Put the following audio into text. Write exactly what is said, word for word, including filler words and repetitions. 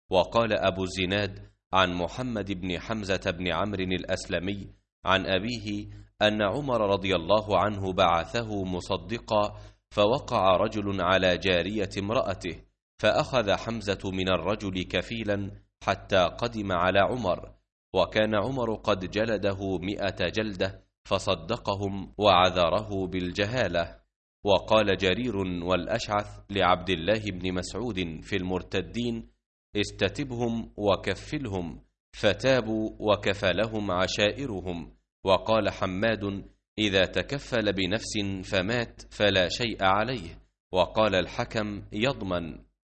وقال أبو الزناد عن محمد بن حمزة بن عمرو الأسلمي عن أبيه أن عمر رضي الله عنه بعثه مصدقا، فوقع رجل على جارية امرأته، فأخذ حمزة من الرجل كفيلا حتى قدم على عمر، وكان عمر قد جلده مئة جلدة، فصدقهم وعذره بالجهالة. وقال جرير والأشعث لعبد الله بن مسعود في المرتدين: استتبهم وكفلهم، فتابوا وكفلهم عشائرهم. وقال حماد: إذا تكفل بنفس فمات فلا شيء عليه. وقال الحكم: يضمن.